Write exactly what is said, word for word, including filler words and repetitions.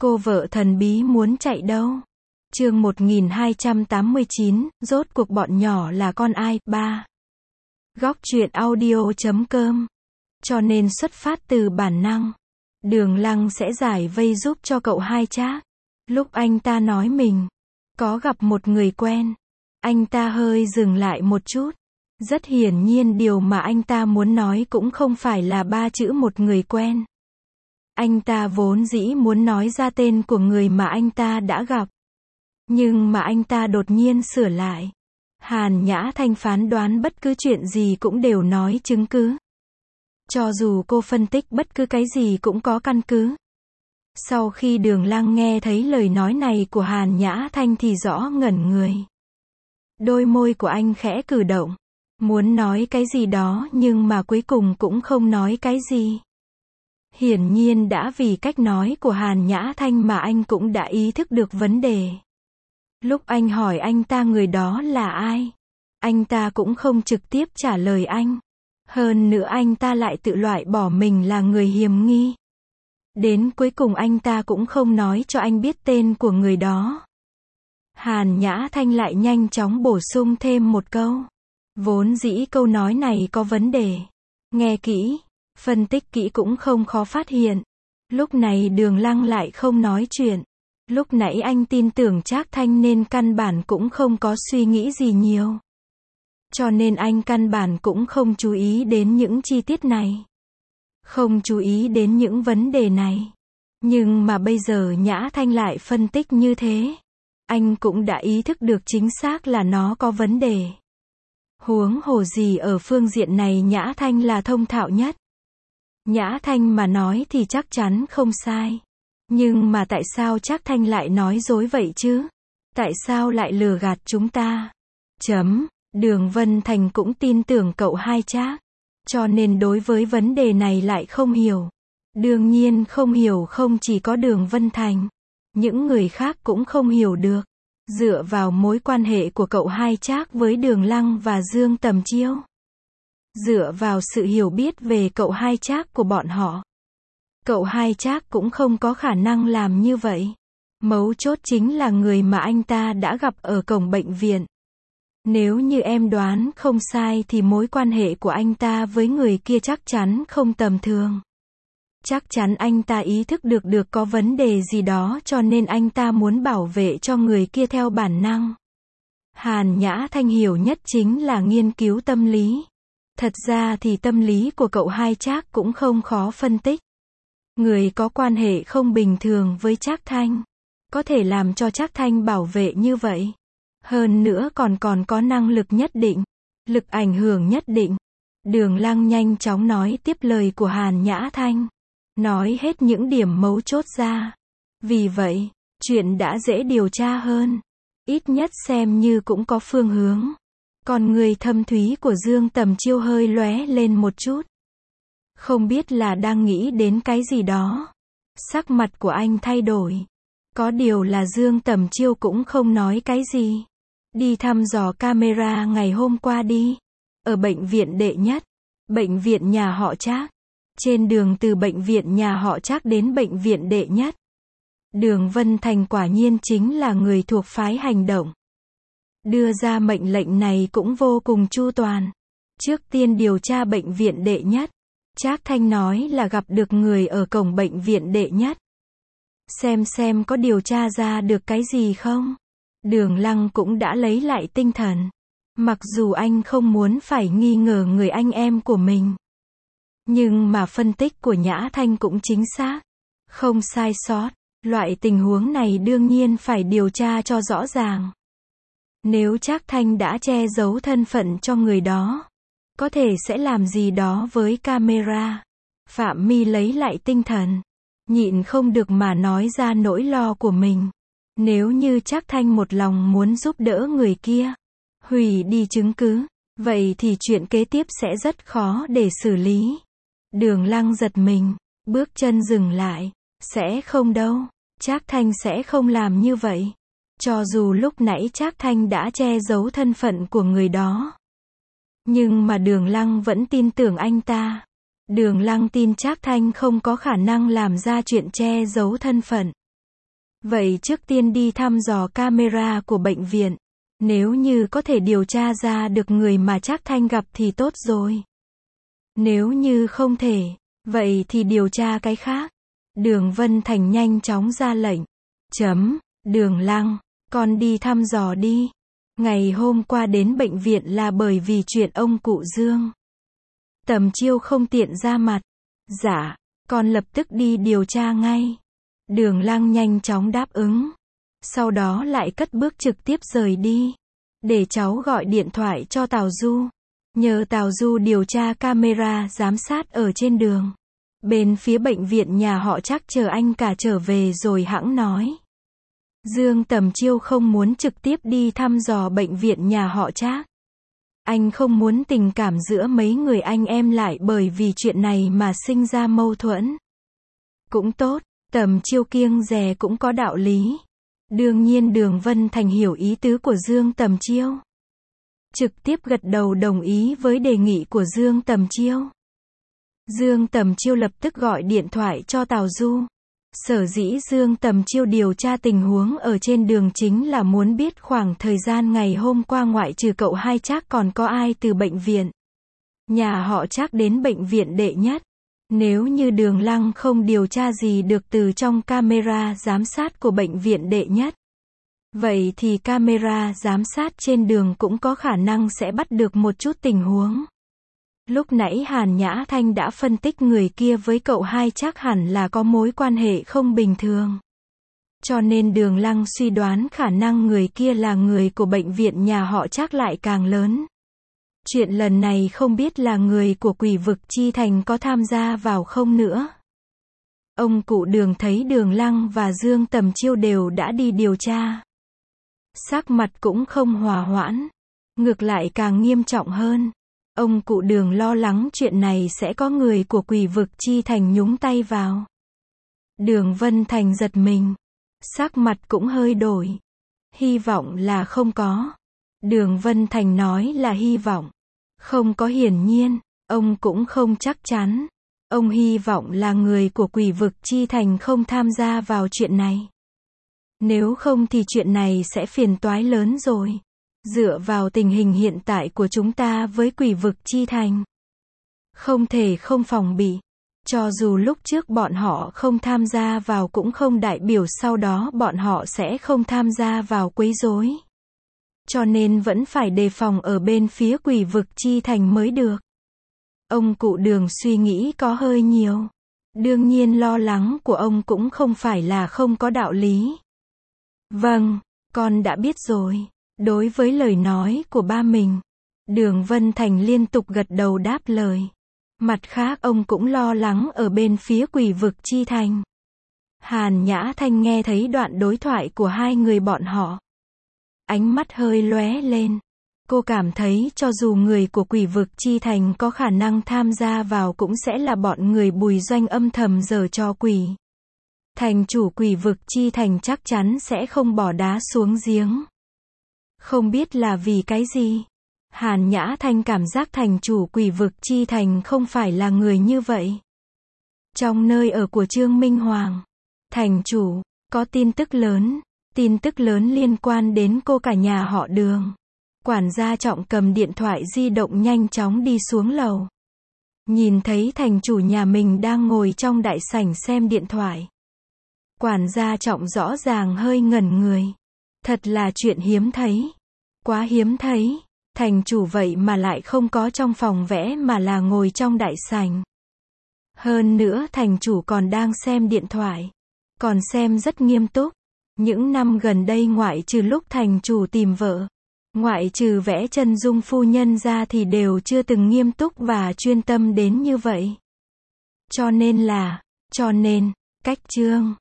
Cô vợ thần bí muốn chạy đâu? Chương một nghìn hai trăm tám mươi chín, rốt cuộc bọn nhỏ là con ai? ba. Góc truyện audio chấm com. Cho nên xuất phát từ bản năng, Đường Lăng sẽ giải vây giúp cho cậu hai Trác. Lúc anh ta nói mình có gặp một người quen, anh ta hơi dừng lại một chút. Rất hiển nhiên điều mà anh ta muốn nói cũng không phải là ba chữ một người quen. Anh ta vốn dĩ muốn nói ra tên của người mà anh ta đã gặp. Nhưng mà anh ta đột nhiên sửa lại. Hàn Nhã Thanh phán đoán bất cứ chuyện gì cũng đều nói chứng cứ. Cho dù cô phân tích bất cứ cái gì cũng có căn cứ. Sau khi Đường Lăng nghe thấy lời nói này của Hàn Nhã Thanh thì rõ ngẩn người. Đôi môi của anh khẽ cử động. Muốn nói cái gì đó nhưng mà cuối cùng cũng không nói cái gì. Hiển nhiên đã vì cách nói của Hàn Nhã Thanh mà anh cũng đã ý thức được vấn đề. Lúc anh hỏi anh ta người đó là ai, anh ta cũng không trực tiếp trả lời anh. Hơn nữa anh ta lại tự loại bỏ mình là người hiềm nghi. Đến cuối cùng anh ta cũng không nói cho anh biết tên của người đó. Hàn Nhã Thanh lại nhanh chóng bổ sung thêm một câu. Vốn dĩ câu nói này có vấn đề. Nghe kỹ, phân tích kỹ cũng không khó phát hiện. Lúc này Đường Lăng lại không nói chuyện. Lúc nãy anh tin tưởng Trác Thanh nên căn bản cũng không có suy nghĩ gì nhiều. Cho nên anh căn bản cũng không chú ý đến những chi tiết này. Không chú ý đến những vấn đề này. Nhưng mà bây giờ Nhã Thanh lại phân tích như thế. Anh cũng đã ý thức được chính xác là nó có vấn đề. Huống hồ gì ở phương diện này Nhã Thanh là thông thạo nhất. Nhã Thanh mà nói thì chắc chắn không sai. Nhưng mà tại sao Trác Thanh lại nói dối vậy chứ? Tại sao lại lừa gạt chúng ta? Chấm. Đường Vân Thành cũng tin tưởng cậu hai Trác. Cho nên đối với vấn đề này lại không hiểu. Đương nhiên không hiểu không chỉ có Đường Vân Thành. Những người khác cũng không hiểu được. Dựa vào mối quan hệ của cậu hai Trác với Đường Lăng và Dương Tầm Chiêu. Dựa vào sự hiểu biết về cậu hai Trác của bọn họ. Cậu hai Trác cũng không có khả năng làm như vậy. Mấu chốt chính là người mà anh ta đã gặp ở cổng bệnh viện. Nếu như em đoán không sai thì mối quan hệ của anh ta với người kia chắc chắn không tầm thường. Chắc chắn anh ta ý thức được được có vấn đề gì đó cho nên anh ta muốn bảo vệ cho người kia theo bản năng. Hàn Nhã Thanh hiểu nhất chính là nghiên cứu tâm lý. Thật ra thì tâm lý của cậu hai Trác cũng không khó phân tích. Người có quan hệ không bình thường với Trác Thanh, có thể làm cho Trác Thanh bảo vệ như vậy. Hơn nữa còn còn có năng lực nhất định, lực ảnh hưởng nhất định. Đường Lăng nhanh chóng nói tiếp lời của Hàn Nhã Thanh. Nói hết những điểm mấu chốt ra. Vì vậy, chuyện đã dễ điều tra hơn. Ít nhất xem như cũng có phương hướng. Còn người thâm thúy của Dương Tầm Chiêu hơi lóe lên một chút. Không biết là đang nghĩ đến cái gì đó. Sắc mặt của anh thay đổi. Có điều là Dương Tầm Chiêu cũng không nói cái gì. Đi thăm dò camera ngày hôm qua đi. Ở bệnh viện đệ nhất. Bệnh viện nhà họ Trác. Trên đường từ bệnh viện nhà họ Trác đến bệnh viện đệ nhất. Đường Vân Thành quả nhiên chính là người thuộc phái hành động. Đưa ra mệnh lệnh này cũng vô cùng chu toàn. Trước tiên điều tra bệnh viện đệ nhất. Trác Thanh nói là gặp được người ở cổng bệnh viện đệ nhất. Xem xem có điều tra ra được cái gì không? Đường Lăng cũng đã lấy lại tinh thần. Mặc dù anh không muốn phải nghi ngờ người anh em của mình. Nhưng mà phân tích của Nhã Thanh cũng chính xác. Không sai sót. Loại tình huống này đương nhiên phải điều tra cho rõ ràng. Nếu Trác Thanh đã che giấu thân phận cho người đó, có thể sẽ làm gì đó với camera. Phạm My lấy lại tinh thần. Nhịn không được mà nói ra nỗi lo của mình. Nếu như Trác Thanh một lòng muốn giúp đỡ người kia, hủy đi chứng cứ, vậy thì chuyện kế tiếp sẽ rất khó để xử lý. Đường Lăng giật mình, bước chân dừng lại. Sẽ không đâu, Trác Thanh sẽ không làm như vậy. Cho dù lúc nãy Trác Thanh đã che giấu thân phận của người đó. Nhưng mà Đường Lăng vẫn tin tưởng anh ta. Đường Lăng tin Trác Thanh không có khả năng làm ra chuyện che giấu thân phận. Vậy trước tiên đi thăm dò camera của bệnh viện. Nếu như có thể điều tra ra được người mà Trác Thanh gặp thì tốt rồi. Nếu như không thể, vậy thì điều tra cái khác. Đường Vân Thành nhanh chóng ra lệnh. Chấm, Đường Lăng, con đi thăm dò đi. Ngày hôm qua đến bệnh viện là bởi vì chuyện ông cụ Dương. Tầm Chiêu không tiện ra mặt. Dạ, con lập tức đi điều tra ngay. Đường Lăng nhanh chóng đáp ứng. Sau đó lại cất bước trực tiếp rời đi. Để cháu gọi điện thoại cho Tào Du. Nhờ Tào Du điều tra camera giám sát ở trên đường. Bên phía bệnh viện nhà họ Trác chờ anh cả trở về rồi hẵng nói. Dương Tầm Chiêu không muốn trực tiếp đi thăm dò bệnh viện nhà họ Trác. Anh không muốn tình cảm giữa mấy người anh em lại bởi vì chuyện này mà sinh ra mâu thuẫn. Cũng tốt, Tầm Chiêu kiêng dè cũng có đạo lý. Đương nhiên Đường Vân Thành hiểu ý tứ của Dương Tầm Chiêu. Trực tiếp gật đầu đồng ý với đề nghị của Dương Tầm Chiêu. Dương Tầm Chiêu lập tức gọi điện thoại cho Tào Du. Sở dĩ Dương Tầm Chiêu điều tra tình huống ở trên đường chính là muốn biết khoảng thời gian ngày hôm qua ngoại trừ cậu hai Trác còn có ai từ bệnh viện nhà họ Trác đến bệnh viện đệ nhất. Nếu như Đường Lăng không điều tra gì được từ trong camera giám sát của bệnh viện đệ nhất, vậy thì camera giám sát trên đường cũng có khả năng sẽ bắt được một chút tình huống. Lúc nãy Hàn Nhã Thanh đã phân tích người kia với cậu hai Trác hẳn là có mối quan hệ không bình thường. Cho nên Đường Lăng suy đoán khả năng người kia là người của bệnh viện nhà họ Trác lại càng lớn. Chuyện lần này không biết là người của Quỷ Vực Chi Thành có tham gia vào không nữa. Ông cụ Đường thấy Đường Lăng và Dương Tầm Chiêu đều đã đi điều tra. Sắc mặt cũng không hòa hoãn. Ngược lại càng nghiêm trọng hơn. Ông cụ Đường lo lắng chuyện này sẽ có người của Quỷ Vực Chi Thành nhúng tay vào. Đường Vân Thành giật mình. Sắc mặt cũng hơi đổi. Hy vọng là không có. Đường Vân Thành nói là hy vọng. Không có hiển nhiên, ông cũng không chắc chắn. Ông hy vọng là người của Quỷ Vực Chi Thành không tham gia vào chuyện này. Nếu không thì chuyện này sẽ phiền toái lớn rồi. Dựa vào tình hình hiện tại của chúng ta với Quỷ Vực Chi Thành, không thể không phòng bị. Cho dù lúc trước bọn họ không tham gia vào cũng không đại biểu sau đó bọn họ sẽ không tham gia vào quấy rối. Cho nên vẫn phải đề phòng ở bên phía Quỷ Vực Chi Thành mới được. Ông cụ Đường suy nghĩ có hơi nhiều. Đương nhiên lo lắng của ông cũng không phải là không có đạo lý. Vâng, con đã biết rồi. Đối với lời nói của ba mình, Đường Vân Thành liên tục gật đầu đáp lời. Mặt khác ông cũng lo lắng ở bên phía Quỷ Vực Chi Thành. Hàn Nhã Thanh nghe thấy đoạn đối thoại của hai người bọn họ. Ánh mắt hơi lóe lên. Cô cảm thấy cho dù người của Quỷ Vực Chi Thành có khả năng tham gia vào cũng sẽ là bọn người Bùi Doanh âm thầm giở trò quỷ. Thành chủ Quỷ Vực Chi Thành chắc chắn sẽ không bỏ đá xuống giếng. Không biết là vì cái gì. Hàn Nhã Thanh cảm giác thành chủ Quỷ Vực Chi Thành không phải là người như vậy. Trong nơi ở của Trương Minh Hoàng, thành chủ, có tin tức lớn. Tin tức lớn liên quan đến cô cả nhà họ Đường. Quản gia Trọng cầm điện thoại di động nhanh chóng đi xuống lầu. Nhìn thấy thành chủ nhà mình đang ngồi trong đại sảnh xem điện thoại. Quản gia Trọng rõ ràng hơi ngẩn người. Thật là chuyện hiếm thấy. Quá hiếm thấy. Thành chủ vậy mà lại không có trong phòng vẽ mà là ngồi trong đại sảnh. Hơn nữa thành chủ còn đang xem điện thoại. Còn xem rất nghiêm túc. Những năm gần đây ngoại trừ lúc thành chủ tìm vợ, ngoại trừ vẽ chân dung phu nhân ra thì đều chưa từng nghiêm túc và chuyên tâm đến như vậy. Cho nên là, cho nên, cách Trương